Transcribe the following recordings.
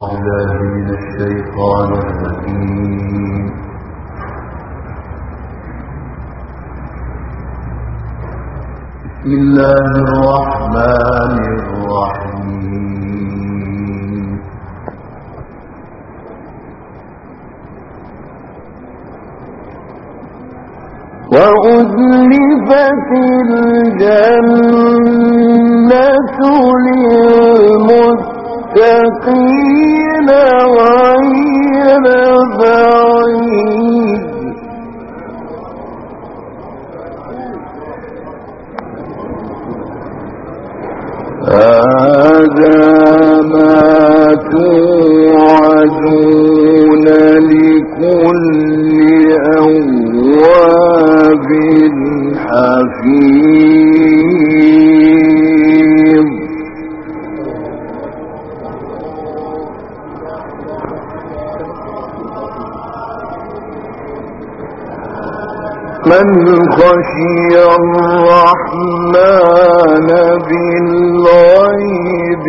بالله من الشيطان الرجيم. بسم الله الرحمن الرحيم. وأزلفت الجنة للمتقين غير بعيد. هذا ما توعدون لكل أواب حفيظ. من خشي الرحمن بالغيب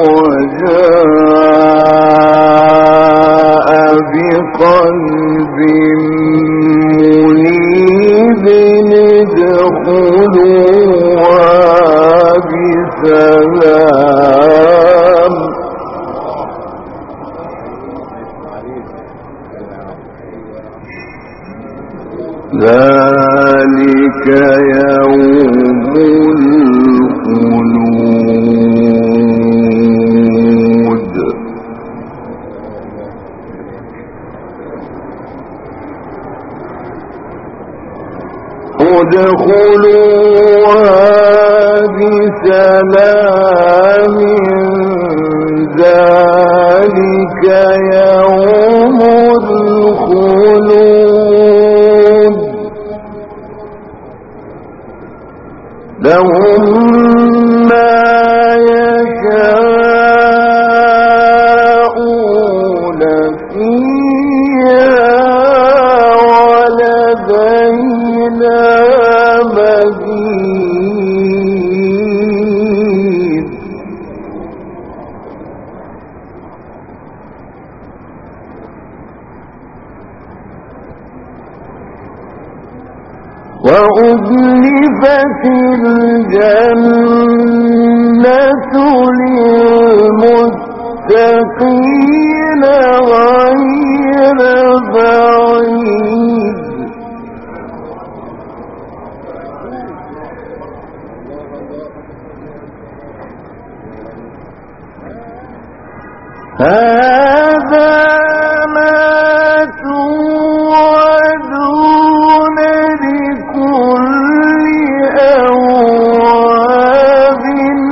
وجاء بقلب منيب ادخلوها بسلام. ذلك يوم الخلود. ادخلوها بسلام. ذلك يوم الخلود. لهم ما يشاءون فيها ولدينا مزيد. وأزلفت الجنة للمتقين غير بعيد. هذا ما توعدون لكل أواب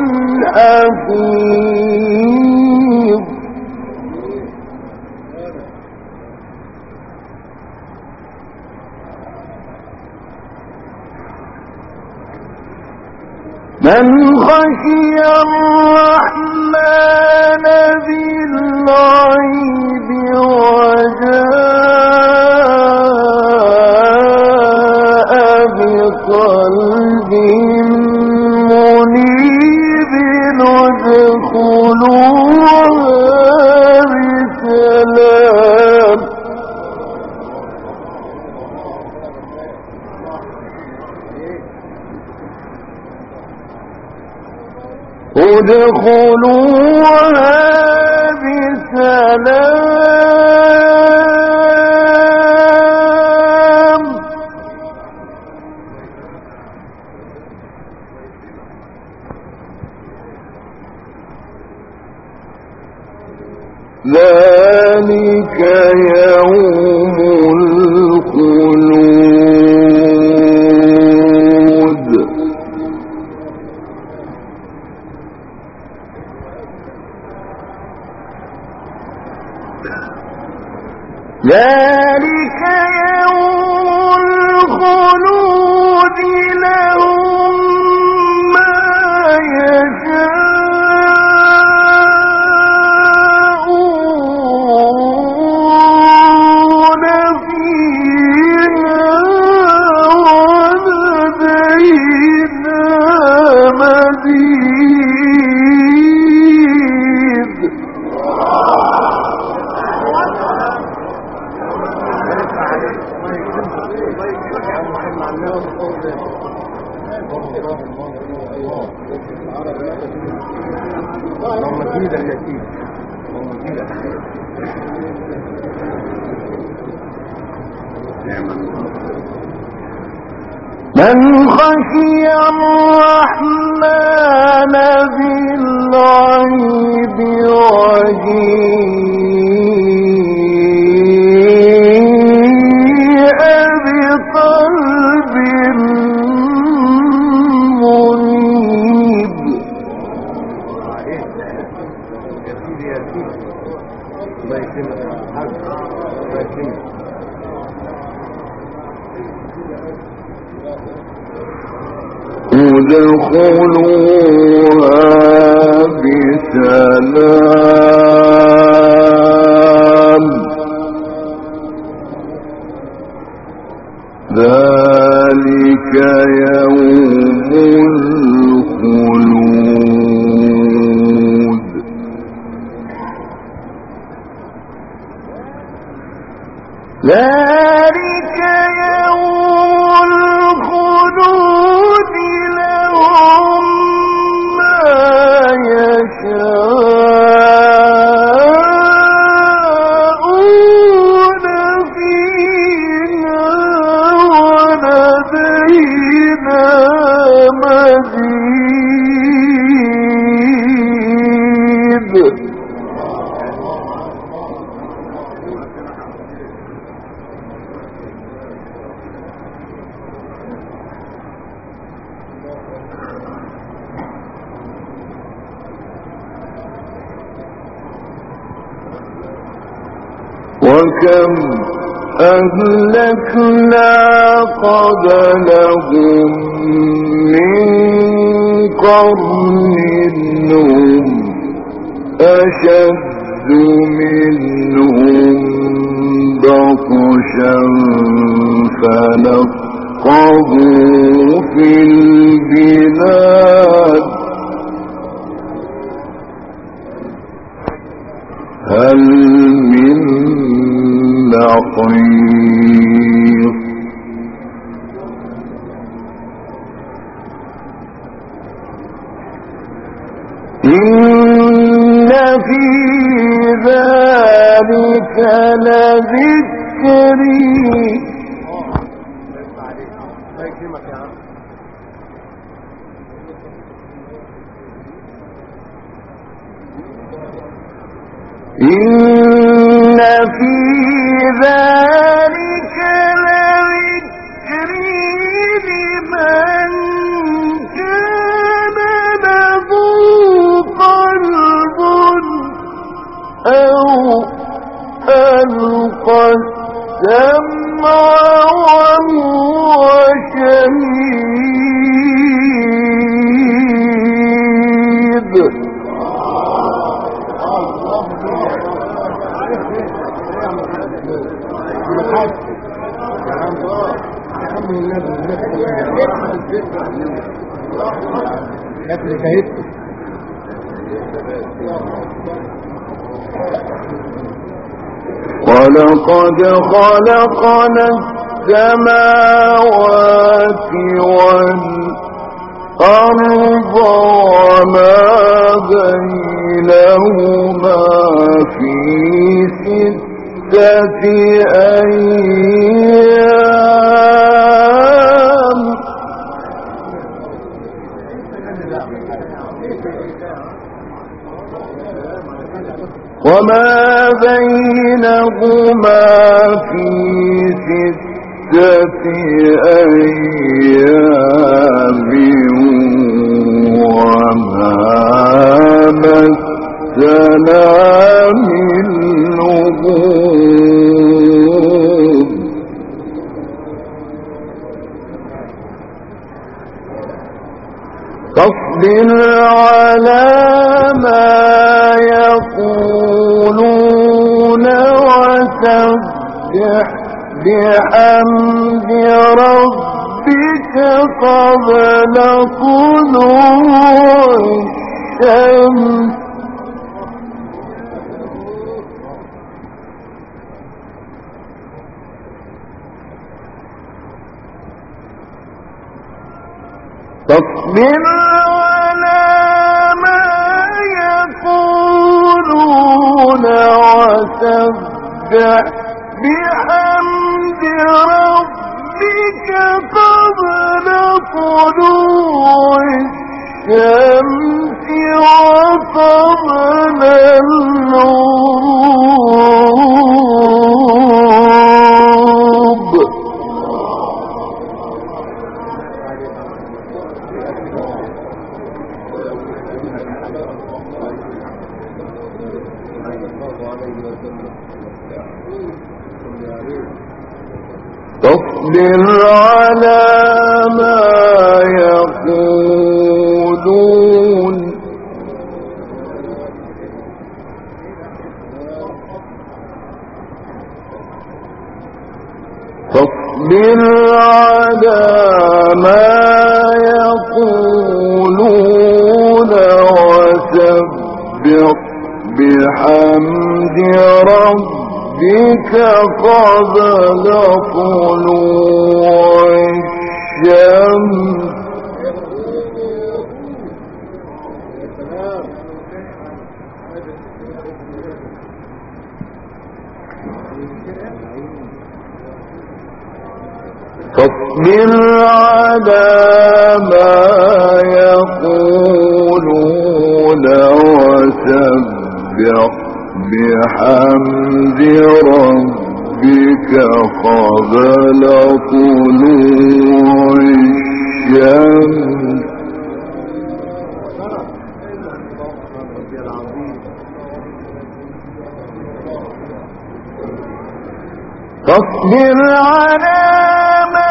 حفيظ. من خشي الرحمن بالغيب وجاء بقلب منيب ادخلوها بسلام. ادخلوها بسلام. ذلك يوم الخلود. ذلك يوم الخلود. لهم ما يشاءون فيها ولدينا مزيد. من خشي الرحمن بالغيب وجيء بقلب منيب. ادخلوها بسلام ذلك يوم الخلود. ذلك يوم الخلود لهم ما يشاءون فيها ولدينا مزيد. وكم أهلكنا قبلهم من قرن هم أشد منهم بطشا فنقبوا في البلاد هل من محيص. إن في ذلك لذكري إن في ذلك لذكري لمن كان له قلب أو ألقى السمع وهو شهيد. ولقد خلقنا السماوات والأرض وما بينهما في 6 أيام وما بينهما في 6 أيام وما مسنا من لغوب. فاصبر على ما يقولون وسبح بحمد ربك قبل طلوع الشمس فاصبر على ما يقولون وسبح بحمد ربك قبل طلوع الشمس وقبل الغروب. فاصبر على ما يقولون فاصبر على ما يقولون وسبح بحمد ربك قبل طلوع الشمس فاصبر على ما يقولون وسبح بحمد ربك قبل طلوع الشمس فاصبر على ما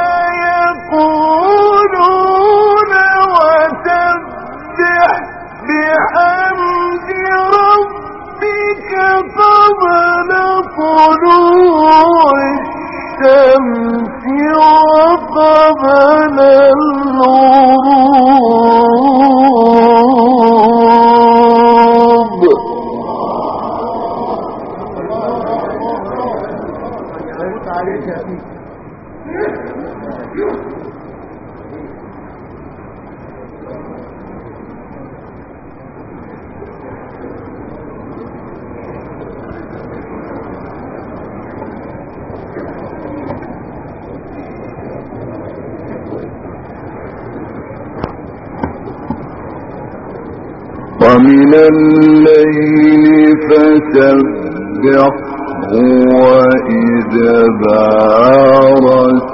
يقولون وسبح بحمد ربك قبل طلوع الشمس وقبل الغروب. ومن الليل فسبحه وإدبار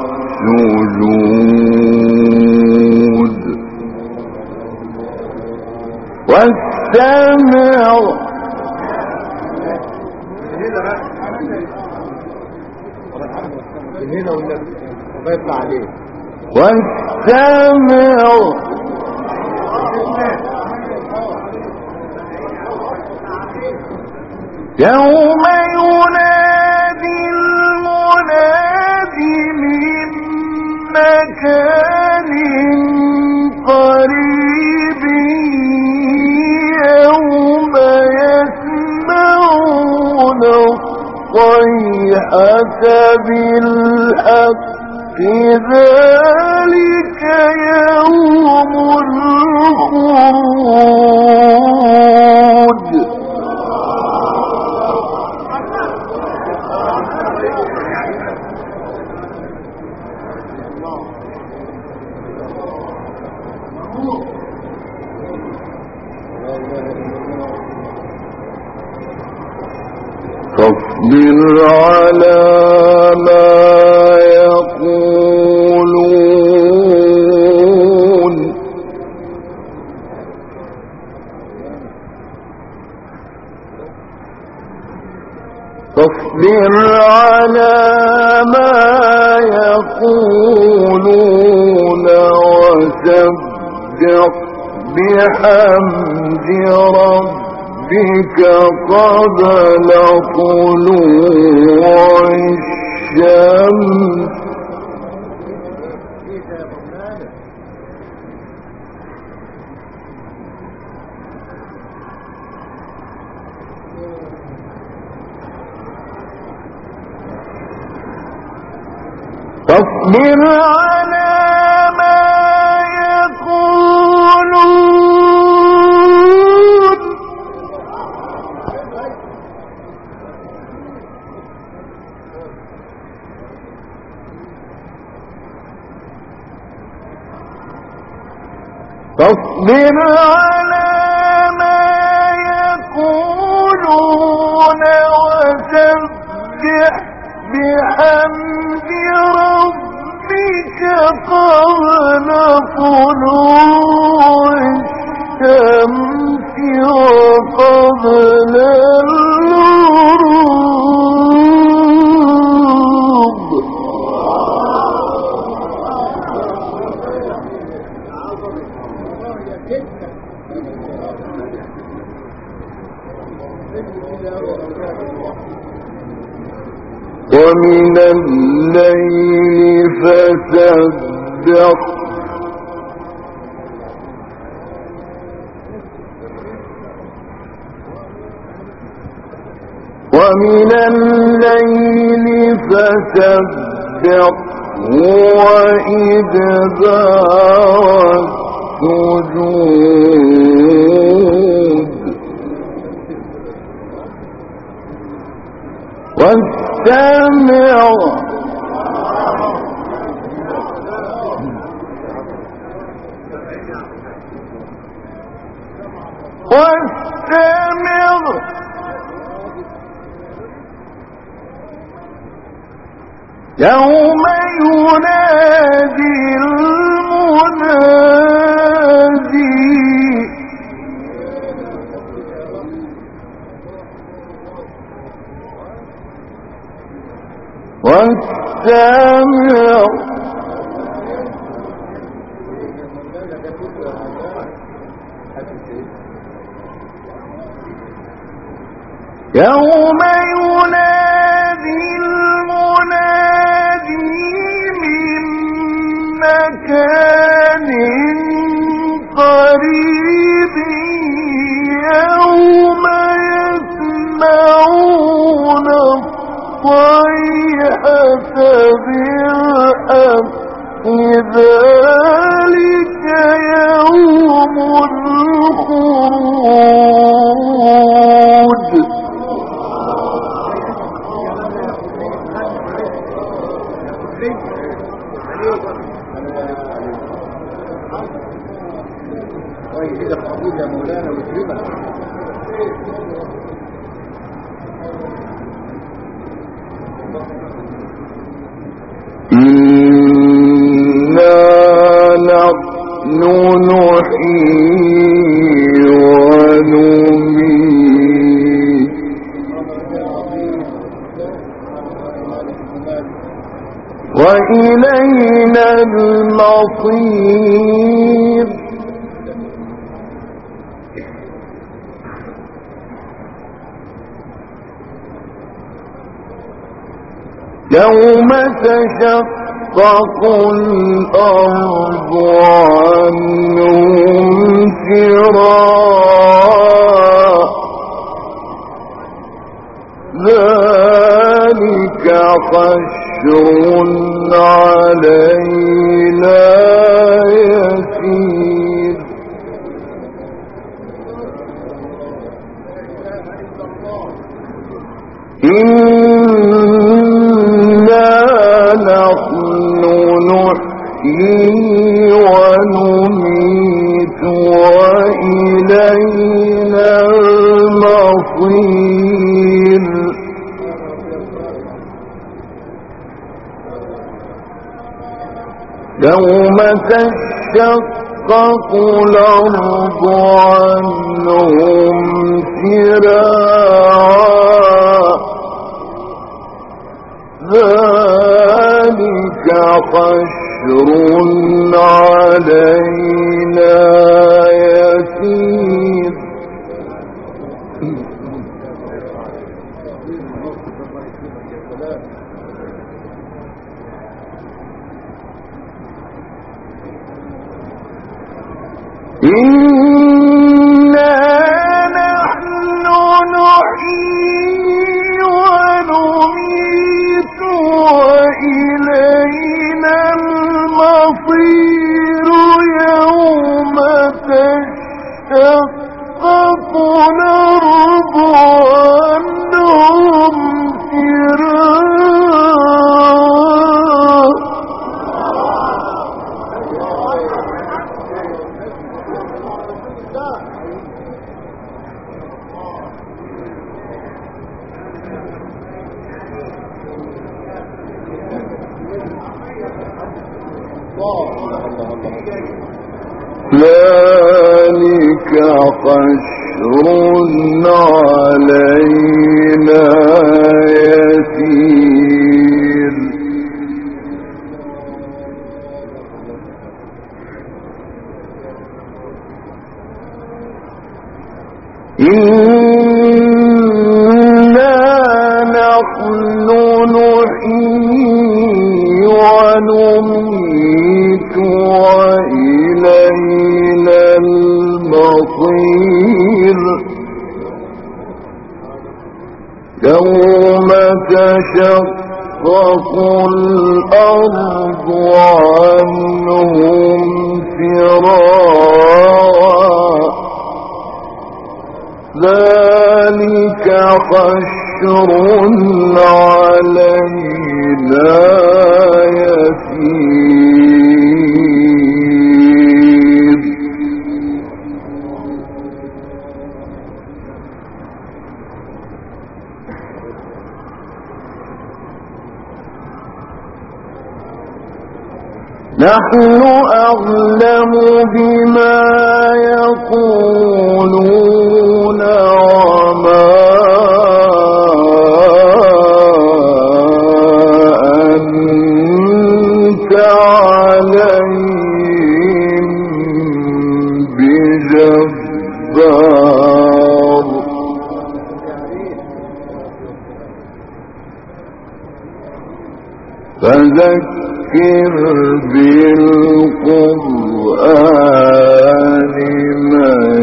السجود واستمع واستمع يوم ينادي المناد من مكان قريب يوم يسمعون الصيحة بالحق ذلك يوم الخروج. فاصبر على ما يقولون فاصبر على ما يقولون وسبح بحمد ربك قبل طلوع الشمس فاصبر على ما يقولون فاصبر على ما يقولون وسبح بحمد ربك قبل طلوع الشمس وقبل الغروب. ومن الليل فسبح ومن الليل فسبح وإدبار السجود واستمع يوم ينادي المنادي واستمع يوم ينادي المنادي من مكان قريب يوم يسمعون الصيحة بالحق ذلك يوم الخروج. إنا نحن نحيي ونميت وإلينا المصير. يوم تشقق الأرض عنهم فرارا ذلك حشر علينا يسير. نحن نحيي ونميت وإلينا المصير. يوم تشقق الأرض عنهم سراعا ذلك حشر علينا يسير. إنا نحن نحيي ونميت وإلينا المصير. يوم تشقق الأرض عنهم سراعا ذلك حشر علينا يسير إنا نحن نحيي ونميت وإلينا المصير يوم تشقق الأرض عنهم فرارا ذلك حشر علينا يسير نحن أعلم بما يقولون وما أنت عليهم بجبار فذكر بالقرآن من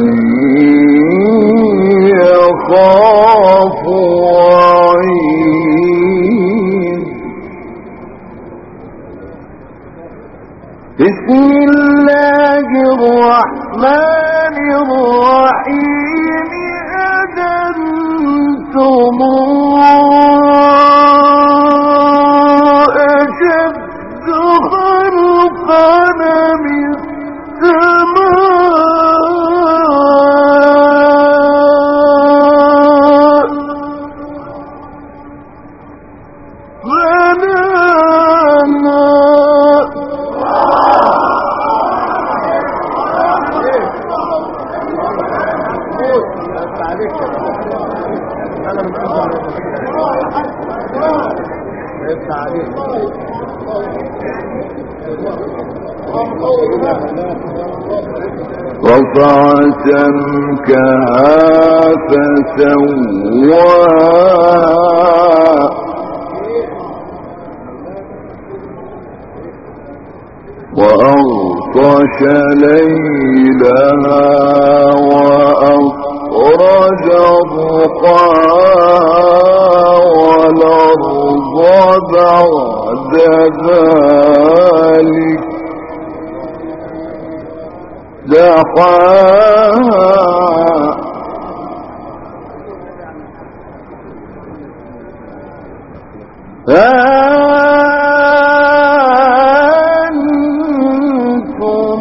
يخاف وعيد بسم الله الرحمن الرحيم أنتم أشد خلقا من السماء بنانا رفع سمكها فسواها وأغطش ليلها وأخرج ضحاها والأرض بعد ذلك دحاها أنتم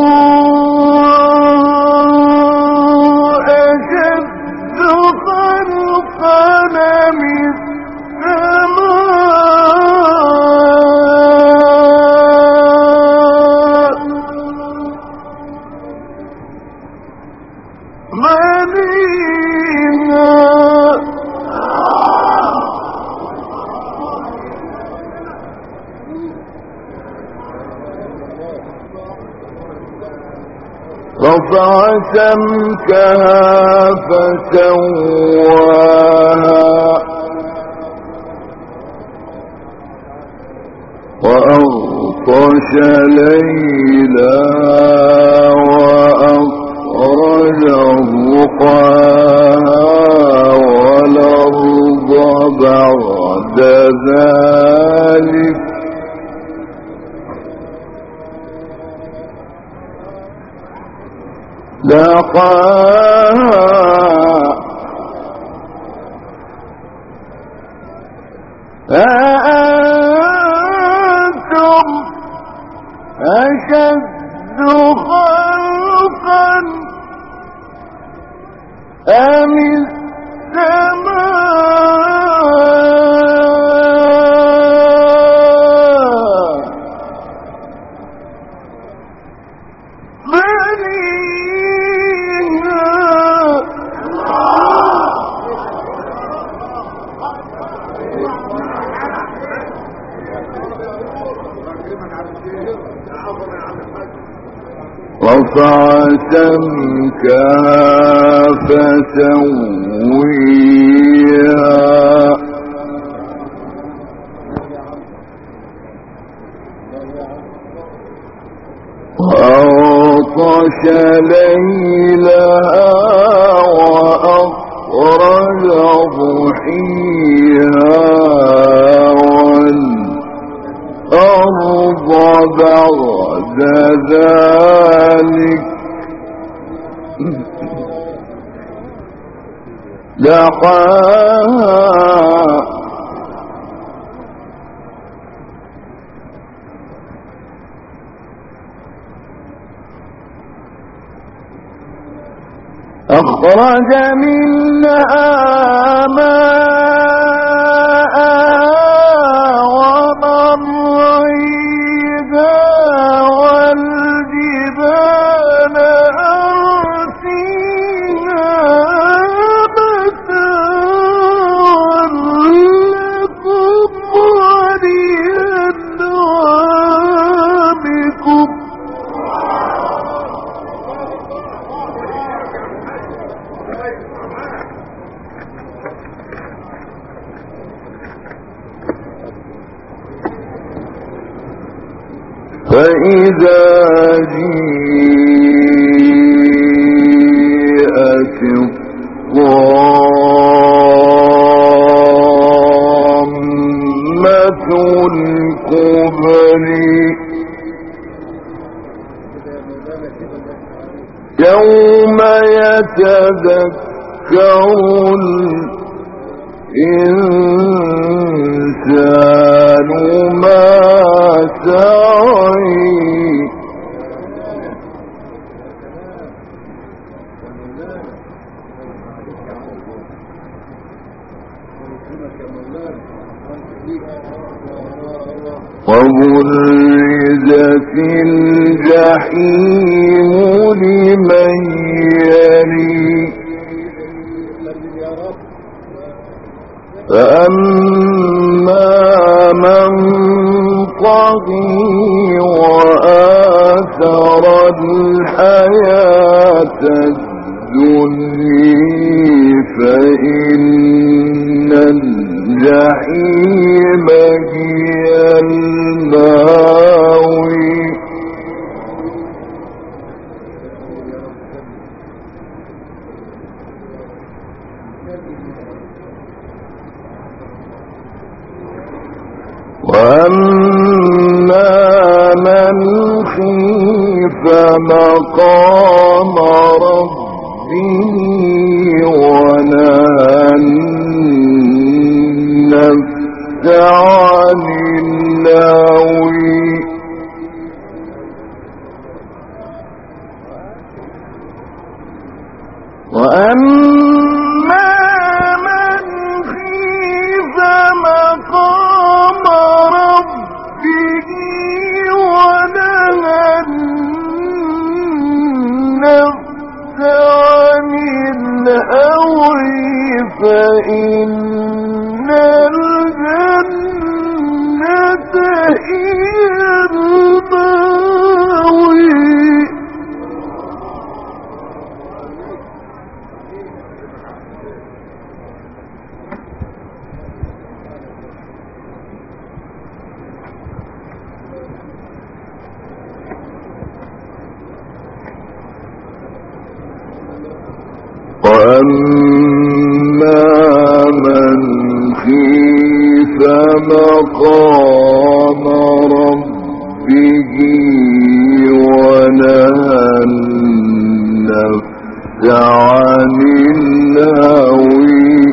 أشد خلقا من السماء بنينا رفع سمكها فسواها وأغطش ليلها وأخرج ضحاها والأرض بعد ذلك دحاها أأنتم أشد خلقا أم السماء رفع سمكها فسويها وأغطش ليلها وأخرج ضحيها والأرض بعد ذلك دحاها أخرج منها ماءها ومرعيها والجبال أرسيها متاعا لكم ولأنعامكم فإذا جيءت الطامة الكبرى يوم يتذكر الإنسان ما سعى وبرزت الجحيم لمن يري فأما من طغى وآثر الحياة الدنيا فإن الجحيم هي المأوى وأما من خيف مقام ربه ونهى النفس عن الهوى وأما من خيف مقام ربه ونهى النفس عن الهوى فإن الجنة هي المأوى وأما من خيف مقام ربه ونهى النفس عن الهوى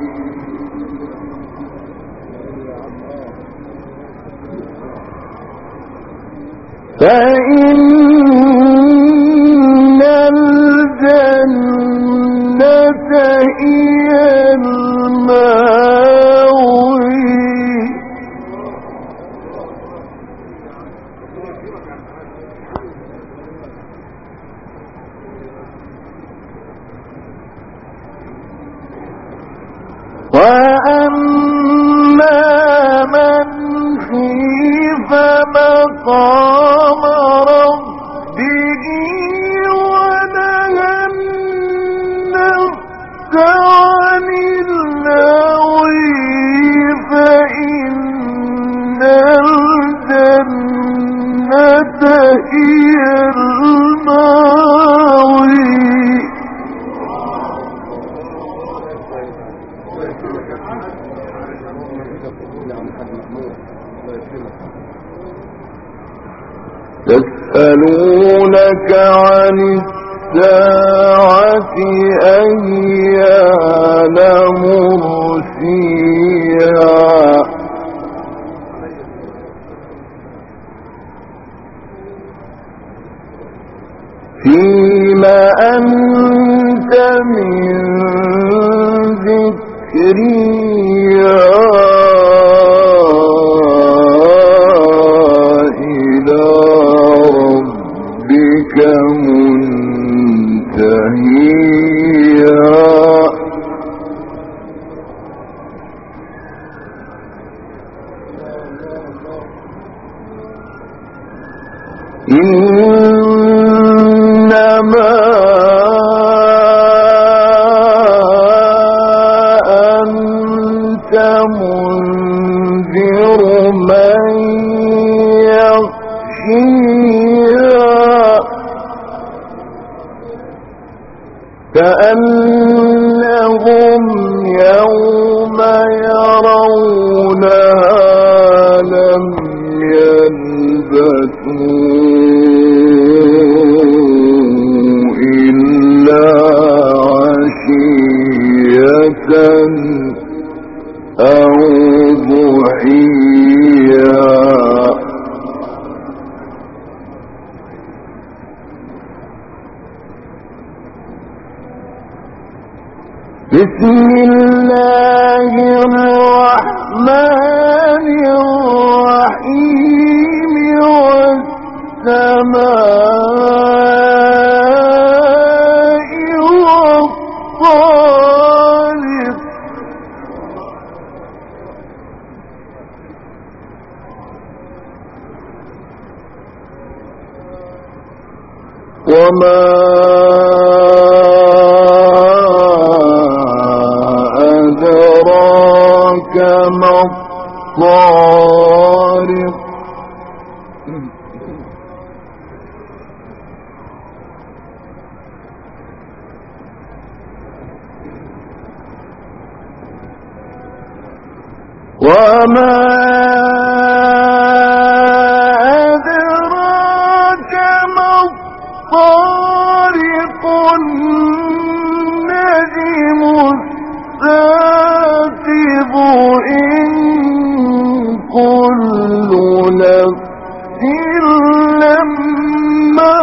فإن الجنة هي المأوى وأما من خيف مقام ربه يسألونك عن الساعة أيان مرسيها فيما أنت من ذكرها إلى ربك منتهيها إنما أنت منذر من يخشيها كأنهم يوم يرونها لم يلبثوا إلا عشية أو ضحيا بسم الله الرحمن الرحيم والسماء والطارق وما أدراك ما الطارق وما أدراك ما الطارق النجم الثاقب إن كل نفس لما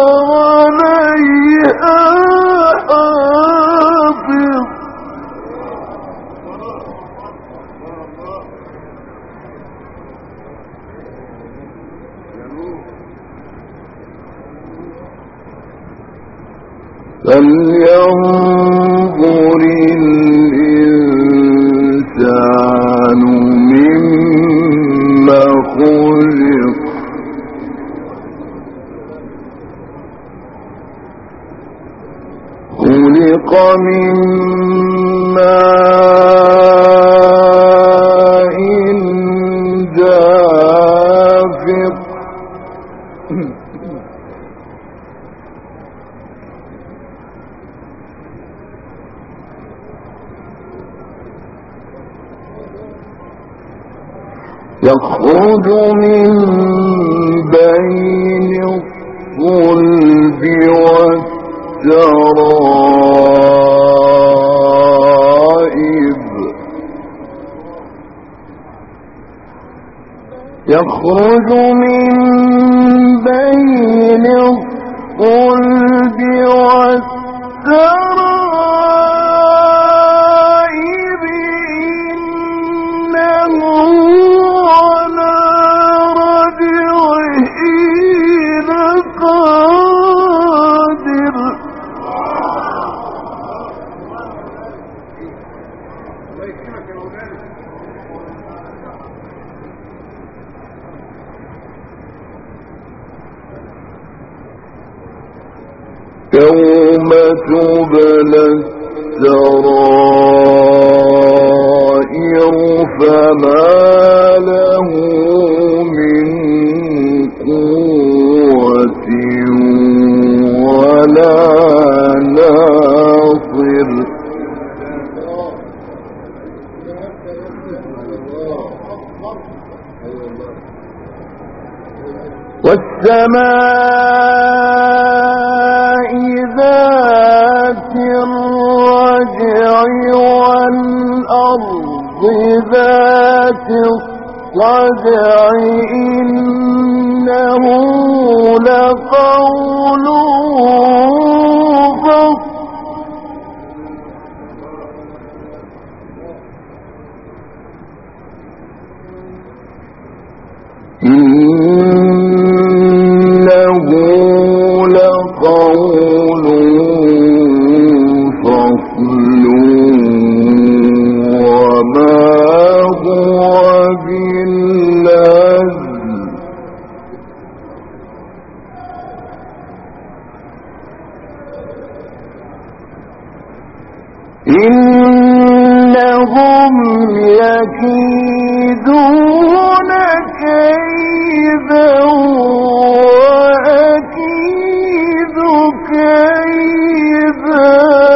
عليها حافظ فلينظر الإنسان مما خلق خلق من ماء دافق يخرج من بين الصلب والترائب يخرج من بين الصلب والترائب إنه على رجعه لقادر يوم تبلى السرائر فما له من قوة ولا ناصر والسماء ذات الرجع والأرض ذات الصدع إنه لقول فصل إنه لقول فصل وما هو باللذ إنهم يكيدون كيدا وأكيد كيدا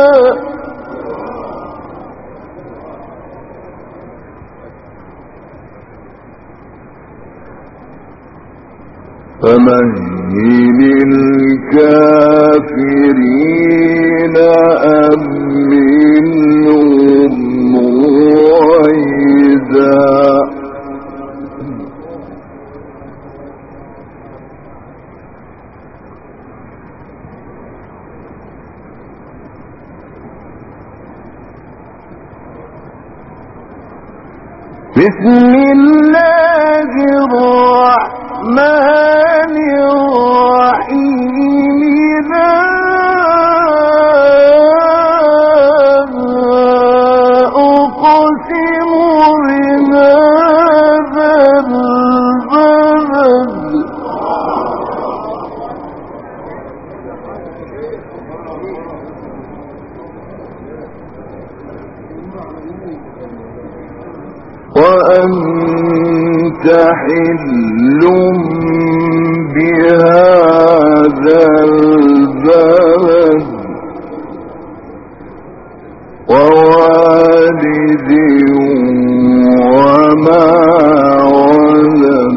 فمهل الكافرين أمهلهم رويدا بسم الله الرحمن الرحيم لا أقسم بهذا البلد وأنت حل بهذا البلد ووالد وما ولد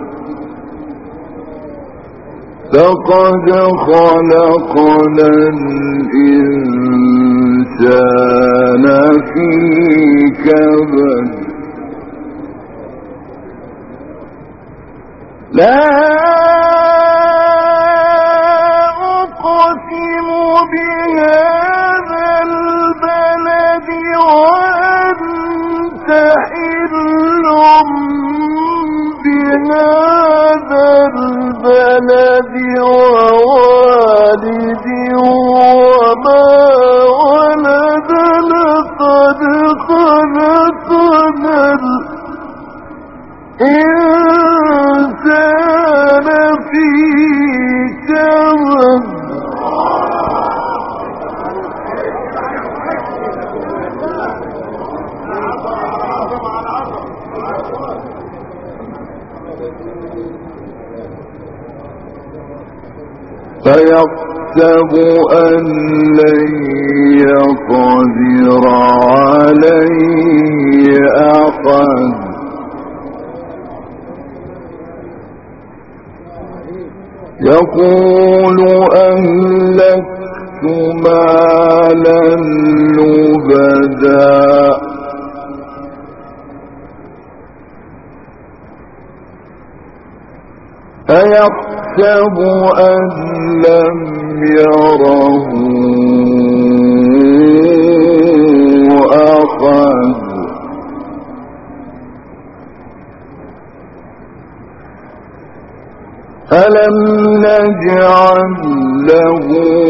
لقد خلقنا الإنسان في كبد لا أقسم بهذا البلد وأنت حل بهذا البلد ووالد وما ولد لقد خلقنا الإنسان في كبد فيحسب أن لن يقدر عليه أحد يقول أهلكت مالا لبدا أيحسب أن لم يره أحد ألم نجعل له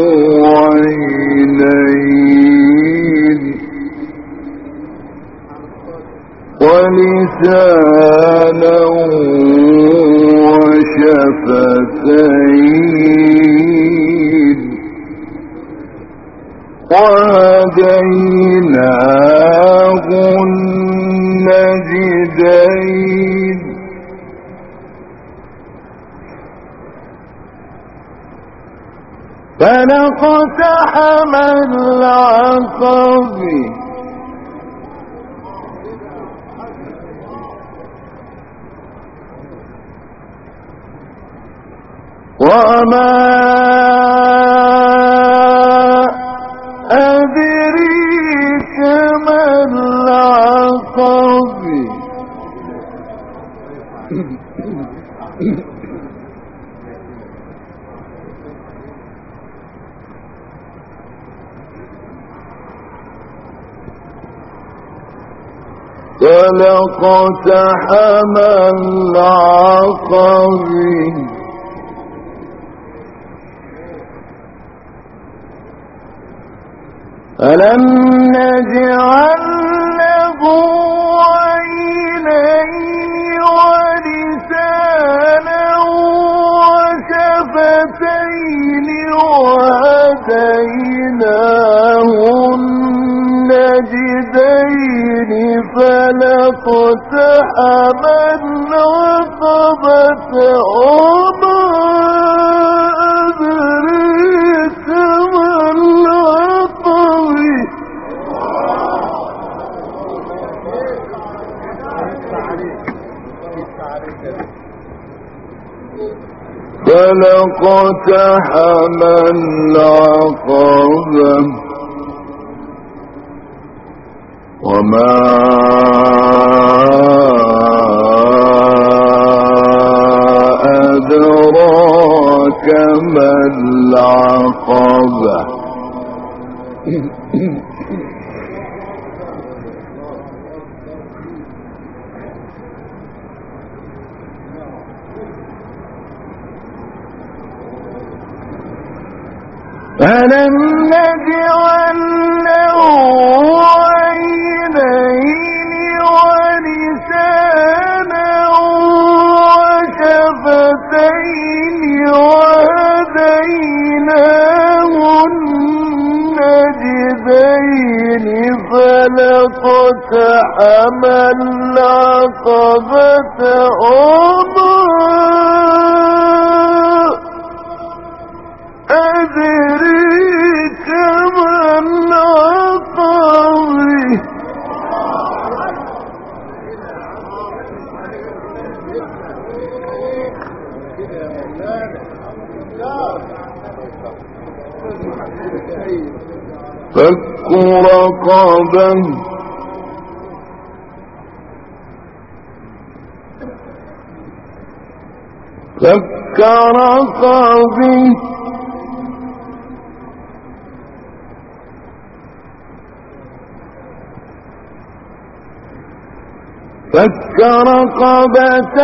عينين ولسانا وشفتين وهديناه النجدين فلاقتحم العقبة وما أدريك ما العقبة فلا اقتحم العقبة ألم نجعل له عينين ولسانا وشفتين وهديناه النجدين فلا اقتحم العقبة وما أدريك ما العقبة فلا اقتحم العقبة وما أدراك ما العقبة ألم نجعل له عينين ولسانا وشفتين وهديناه النجدين فلا اقتحم العقبة وما أدريك ما العقبة فك رقبة فك رقبة فك رقبة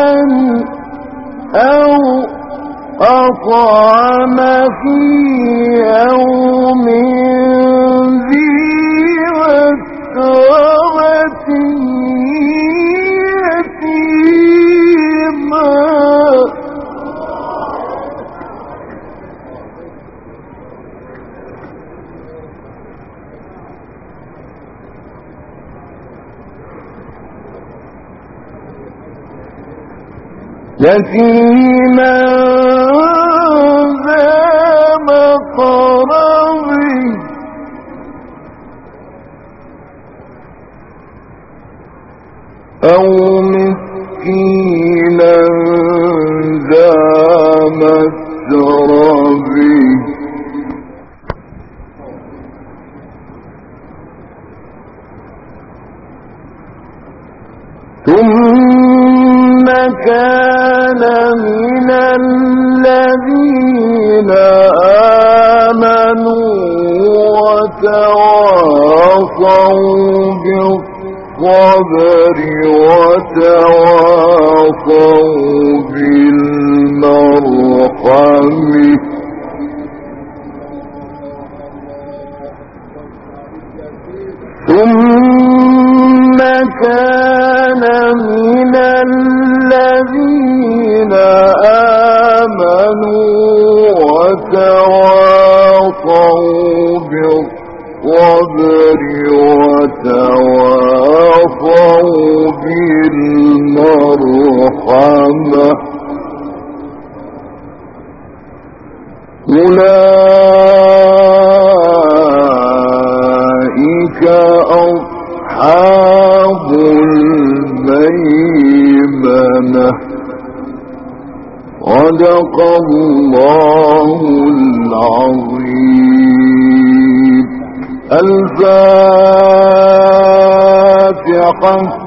أو أطعم في يوم ذي مسغبة يتيما يتيما ذا مقربة أو مسكينا ذا مسربة ثم كان من الذين آمنوا وتواصوا بالصبر وتواصوا بالمرحمة ثم كان من الذين آمنوا وتواصوا بالصبر وتواصوا بالمرحمة أولئك أصحاب الميمنة صدق الله العظيم. الفاتحة.